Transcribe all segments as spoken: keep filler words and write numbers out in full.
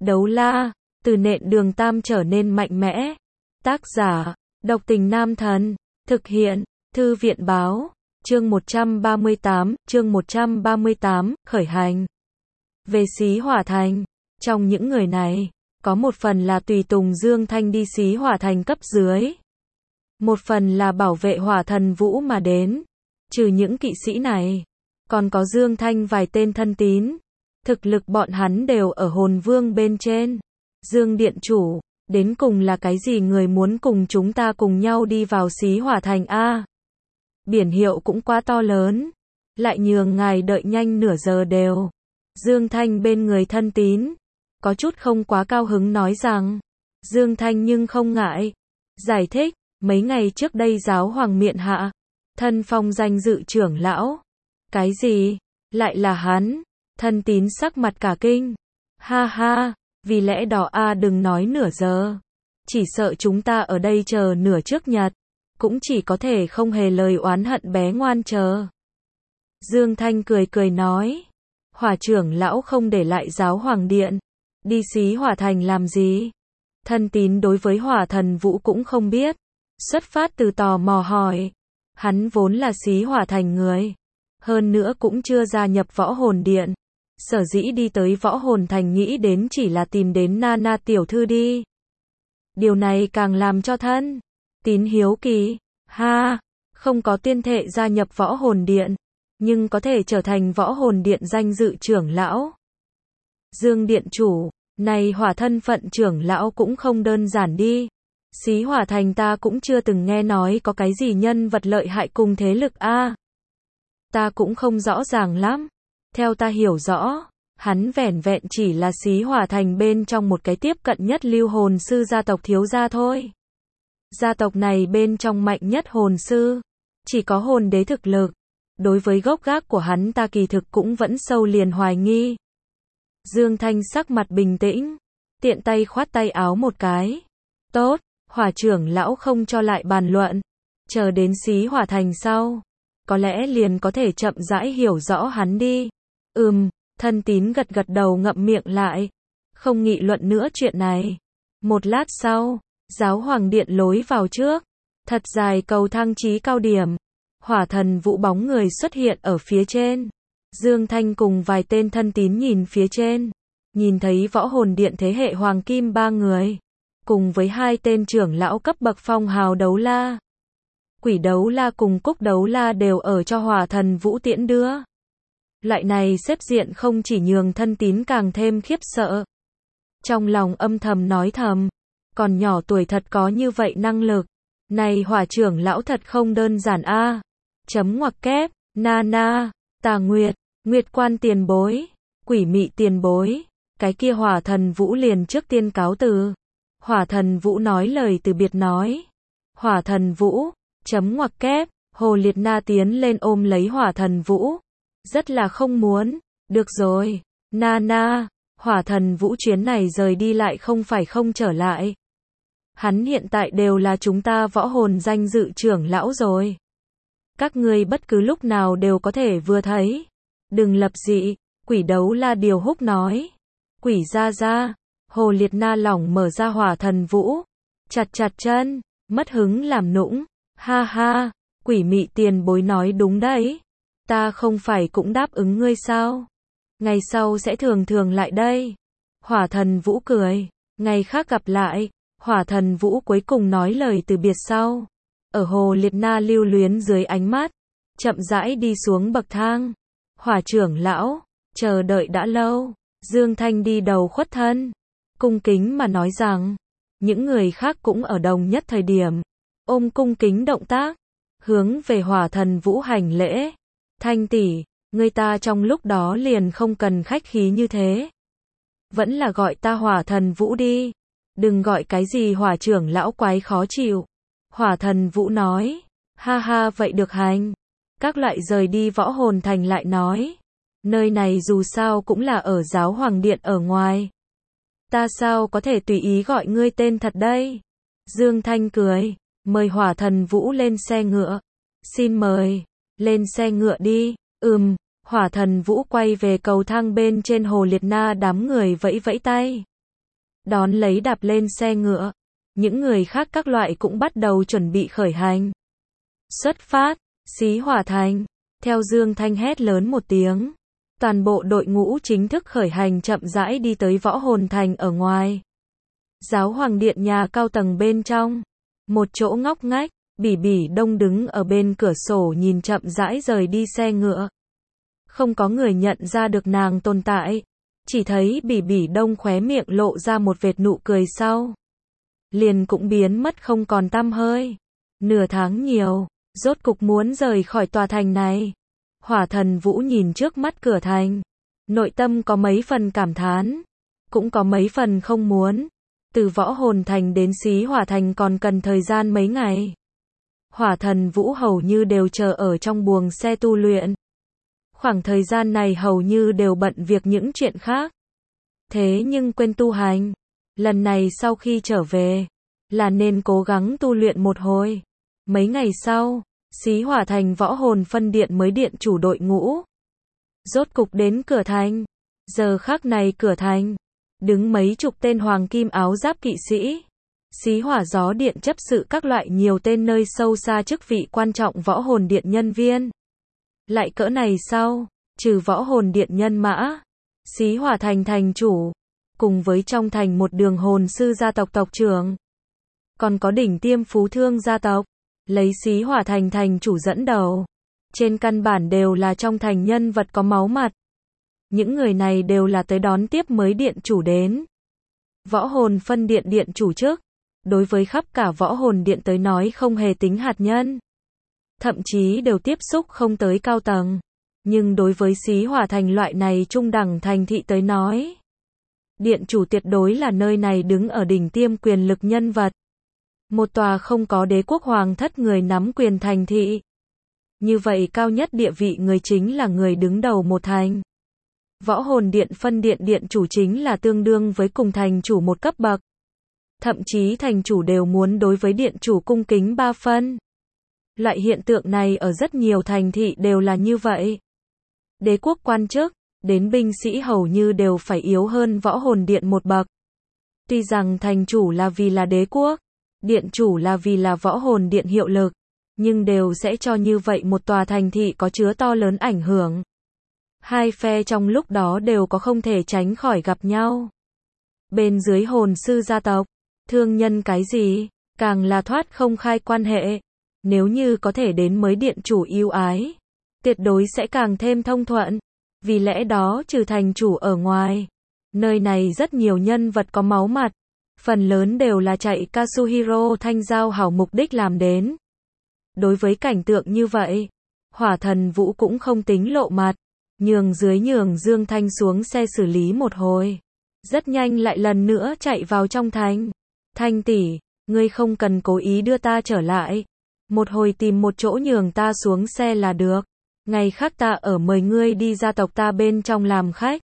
Đấu la, từ nện đường tam trở nên mạnh mẽ. Tác giả, độc tình nam thần. Thực hiện, thư viện báo. Chương một trăm ba mươi tám, chương một trăm ba mươi tám, khởi hành. Về Xí Hỏa Thành, trong những người này, có một phần là tùy tùng Dương Thanh đi Xí Hỏa Thành cấp dưới. Một phần là bảo vệ Hỏa Thần Vũ mà đến. Trừ những kỵ sĩ này, còn có Dương Thanh vài tên thân tín. Thực lực bọn hắn đều ở hồn vương bên trên. Dương Điện Chủ, đến cùng là cái gì người muốn cùng chúng ta cùng nhau đi vào Xí Hỏa Thành a? Biển hiệu cũng quá to lớn, lại nhường ngài đợi nhanh nửa giờ đều. Dương Thanh bên người thân tín, có chút không quá cao hứng nói rằng. Dương Thanh nhưng không ngại. Giải thích, mấy ngày trước đây giáo hoàng miện hạ, thân phong danh dự trưởng lão. Cái gì? Lại là hắn? Thân tín sắc mặt cả kinh. Ha ha, vì lẽ đó a đừng nói nửa giờ. Chỉ sợ chúng ta ở đây chờ nửa trước nhật. Cũng chỉ có thể không hề lời oán hận bé ngoan chờ. Dương Thanh cười cười nói. Hỏa trưởng lão không để lại giáo hoàng điện. Đi Xí Hỏa Thành làm gì? Thân tín đối với Hỏa Thần Vũ cũng không biết. Xuất phát từ tò mò hỏi. Hắn vốn là Xí Hỏa Thành người. Hơn nữa cũng chưa gia nhập võ hồn điện. Sở dĩ đi tới võ hồn thành nghĩ đến chỉ là tìm đến Nana tiểu thư đi. Điều này càng làm cho thân tín hiếu kỳ. Ha, không có tuyên thệ gia nhập võ hồn điện, nhưng có thể trở thành võ hồn điện danh dự trưởng lão. Dương Điện Chủ, này Hỏa thân phận trưởng lão cũng không đơn giản đi. Xí Hỏa Thành ta cũng chưa từng nghe nói có cái gì nhân vật lợi hại cùng thế lực a. Ta cũng không rõ ràng lắm. Theo ta hiểu rõ, hắn vẻn vẹn chỉ là Xí Hỏa Thành bên trong một cái tiếp cận nhất lưu hồn sư gia tộc thiếu gia thôi. Gia tộc này bên trong mạnh nhất hồn sư, chỉ có hồn đế thực lực. Đối với gốc gác của hắn ta kỳ thực cũng vẫn sâu liền hoài nghi. Dương Thanh sắc mặt bình tĩnh, tiện tay khoát tay áo một cái. Tốt, Hỏa trưởng lão không cho lại bàn luận. Chờ đến Xí Hỏa Thành sau, có lẽ liền có thể chậm rãi hiểu rõ hắn đi. Ừm, thân tín gật gật đầu ngậm miệng lại. Không nghị luận nữa chuyện này. Một lát sau, giáo hoàng điện lối vào trước. Thật dài cầu thang trí cao điểm. Hỏa Thần Vũ bóng người xuất hiện ở phía trên. Dương Thanh cùng vài tên thân tín nhìn phía trên. Nhìn thấy võ hồn điện thế hệ hoàng kim ba người. Cùng với hai tên trưởng lão cấp bậc phong hào đấu la. Quỷ đấu la cùng cúc đấu la đều ở cho Hỏa Thần Vũ tiễn đưa. Loại này xếp diện không chỉ nhường thân tín càng thêm khiếp sợ. Trong lòng âm thầm nói thầm. Còn nhỏ tuổi thật có như vậy năng lực. Này Hỏa trưởng lão thật không đơn giản a. Chấm ngoặc kép, Nana, Tà Nguyệt, Nguyệt Quan tiền bối, Quỷ Mị tiền bối. Cái kia Hỏa Thần Vũ liền trước tiên cáo từ. Hỏa Thần Vũ nói lời từ biệt nói. Hỏa Thần Vũ, chấm ngoặc kép, Hồ Liệt Na tiến lên ôm lấy Hỏa Thần Vũ. Rất là không muốn. Được rồi, Nana. Hỏa Thần Vũ chuyến này rời đi lại không phải không trở lại. Hắn hiện tại đều là chúng ta võ hồn danh dự trưởng lão rồi. Các ngươi bất cứ lúc nào đều có thể vừa thấy. Đừng lập dị, quỷ đấu la điều húc nói. Quỷ ra ra, Hồ Liệt Na lỏng mở ra Hỏa Thần Vũ. Chặt chặt chân, mất hứng làm nũng. Ha ha, Quỷ Mị tiền bối nói đúng đấy. Ta không phải cũng đáp ứng ngươi sao? Ngày sau sẽ thường thường lại đây. Hỏa Thần Vũ cười. Ngày khác gặp lại. Hỏa Thần Vũ cuối cùng nói lời từ biệt sau. Ở Hồ Liệt Na lưu luyến dưới ánh mắt. Chậm rãi đi xuống bậc thang. Hỏa trưởng lão, chờ đợi đã lâu. Dương Thanh đi đầu khuất thân. Cung kính mà nói rằng. Những người khác cũng ở đồng nhất thời điểm. Ôm cung kính động tác. Hướng về Hỏa Thần Vũ hành lễ. Thanh tỷ, người ta trong lúc đó liền không cần khách khí như thế. Vẫn là gọi ta Hỏa Thần Vũ đi. Đừng gọi cái gì Hỏa trưởng lão quái khó chịu. Hỏa Thần Vũ nói. Ha ha vậy được hành. Các loại rời đi võ hồn thành lại nói. Nơi này dù sao cũng là ở giáo hoàng điện ở ngoài. Ta sao có thể tùy ý gọi ngươi tên thật đây? Dương Thanh cười. Mời Hỏa Thần Vũ lên xe ngựa. Xin mời. Lên xe ngựa đi. Ừm. Hỏa Thần Vũ quay về cầu thang bên trên Hồ Liệt Na đám người vẫy vẫy tay. đón lấy đạp lên xe ngựa. Những người khác các loại cũng bắt đầu chuẩn bị khởi hành. Xuất phát, Xí Hỏa Thành. Theo Dương Thanh hét lớn một tiếng, toàn bộ đội ngũ chính thức khởi hành chậm rãi đi tới Võ Hồn Thành ở ngoài. Giáo hoàng điện nhà cao tầng bên trong, một chỗ ngóc ngách, Bỉ Bỉ Đông đứng ở bên cửa sổ nhìn chậm rãi rời đi xe ngựa. Không có người nhận ra được nàng tồn tại, chỉ thấy Bỉ Bỉ Đông khóe miệng lộ ra một vệt nụ cười sau, liền cũng biến mất không còn tăm hơi. Nửa tháng nhiều, rốt cục muốn rời khỏi tòa thành này. Hỏa Thần Vũ nhìn trước mắt cửa thành, nội tâm có mấy phần cảm thán, cũng có mấy phần không muốn. Từ Võ Hồn Thành đến Xí Hỏa Thành còn cần thời gian mấy ngày. Hỏa Thần Vũ hầu như đều chờ ở trong buồng xe tu luyện. Khoảng thời gian này hầu như đều bận việc những chuyện khác. Thế nhưng quên tu hành. Lần này sau khi trở về, là nên cố gắng tu luyện một hồi. Mấy ngày sau, Xí Hỏa Thành Võ Hồn phân điện mới điện chủ đội ngũ rốt cục đến cửa thành. Giờ khắc này cửa thành đứng mấy chục tên hoàng kim áo giáp kỵ sĩ, Xí Hỏa Gió Điện chấp sự các loại nhiều tên nơi sâu xa chức vị quan trọng Võ Hồn Điện nhân viên. Lại cỡ này sau, trừ Võ Hồn Điện nhân mã, Xí Hỏa Thành thành chủ, cùng với trong thành một đường hồn sư gia tộc tộc trưởng, còn có đỉnh tiêm phú thương gia tộc, lấy Xí Hỏa Thành thành chủ dẫn đầu. Trên căn bản đều là trong thành nhân vật có máu mặt. Những người này đều là tới đón tiếp mới điện chủ đến. Võ Hồn phân điện điện chủ trước, đối với khắp cả Võ Hồn Điện tới nói không hề tính hạt nhân. Thậm chí đều tiếp xúc không tới cao tầng. Nhưng đối với Xí Hỏa Thành loại này trung đẳng thành thị tới nói, điện chủ tuyệt đối là nơi này đứng ở đỉnh tiêm quyền lực nhân vật. Một tòa không có đế quốc hoàng thất người nắm quyền thành thị. Như vậy cao nhất địa vị người chính là người đứng đầu một thành. Võ Hồn Điện phân điện điện chủ chính là tương đương với cùng thành chủ một cấp bậc. Thậm chí thành chủ đều muốn đối với điện chủ cung kính ba phân. Loại hiện tượng này ở rất nhiều thành thị đều là như vậy. Đế quốc quan chức, đến binh sĩ hầu như đều phải yếu hơn Võ Hồn Điện một bậc. Tuy rằng thành chủ là vì là đế quốc, điện chủ là vì là Võ Hồn Điện hiệu lực, nhưng đều sẽ cho như vậy một tòa thành thị có chứa to lớn ảnh hưởng. Hai phe trong lúc đó đều có không thể tránh khỏi gặp nhau. Bên dưới hồn sư gia tộc, thương nhân cái gì, càng là thoát không khai quan hệ. Nếu như có thể đến mới điện chủ yêu ái, tuyệt đối sẽ càng thêm thông thuận. Vì lẽ đó trừ thành chủ ở ngoài, nơi này rất nhiều nhân vật có máu mặt. Phần lớn đều là chạy Kazuhiro Thanh Giao hảo mục đích làm đến. Đối với cảnh tượng như vậy, Hỏa Thần Vũ cũng không tính lộ mặt. Nhường dưới nhường Dương Thanh xuống xe xử lý một hồi. Rất nhanh lại lần nữa chạy vào trong thành. Thanh tỷ, ngươi không cần cố ý đưa ta trở lại. Một hồi tìm một chỗ nhường ta xuống xe là được. Ngày khác ta ở mời ngươi đi gia tộc ta bên trong làm khách.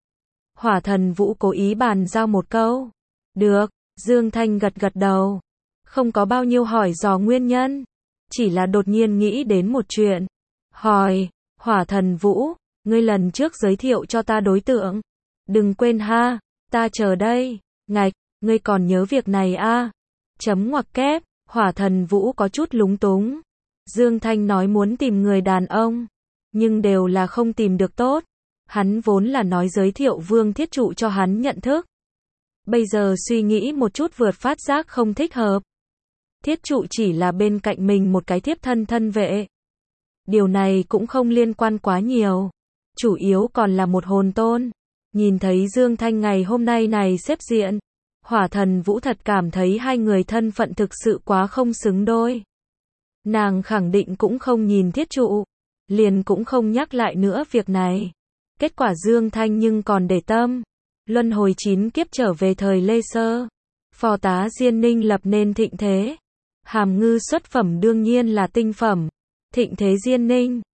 Hỏa Thần Vũ cố ý bàn giao một câu. Được, Dương Thanh gật gật đầu. Không có bao nhiêu hỏi dò nguyên nhân. Chỉ là đột nhiên nghĩ đến một chuyện. Hỏi, Hỏa Thần Vũ, ngươi lần trước giới thiệu cho ta đối tượng. Đừng quên ha, ta chờ đây. Ngạch, ngươi còn nhớ việc này a? Chấm ngoặc kép, Hỏa Thần Vũ có chút lúng túng. Dương Thanh nói muốn tìm người đàn ông, nhưng đều là không tìm được tốt. Hắn vốn là nói giới thiệu Vương Thiết Trụ cho hắn nhận thức. Bây giờ suy nghĩ một chút vượt phát giác không thích hợp. Thiết Trụ chỉ là bên cạnh mình một cái thiếp thân thân vệ. Điều này cũng không liên quan quá nhiều. Chủ yếu còn là một hồn tôn. Nhìn thấy Dương Thanh ngày hôm nay này xếp diện, Hỏa Thần Vũ thật cảm thấy hai người thân phận thực sự quá không xứng đôi. Nàng khẳng định cũng không nhìn Thiết Trụ, liền cũng không nhắc lại nữa việc này. Kết quả Dương Thanh nhưng còn để tâm. Luân hồi chín kiếp trở về thời Lê Sơ, phò tá Diên Ninh lập nên thịnh thế. Hàm ngư xuất phẩm đương nhiên là tinh phẩm. Thịnh thế Diên Ninh,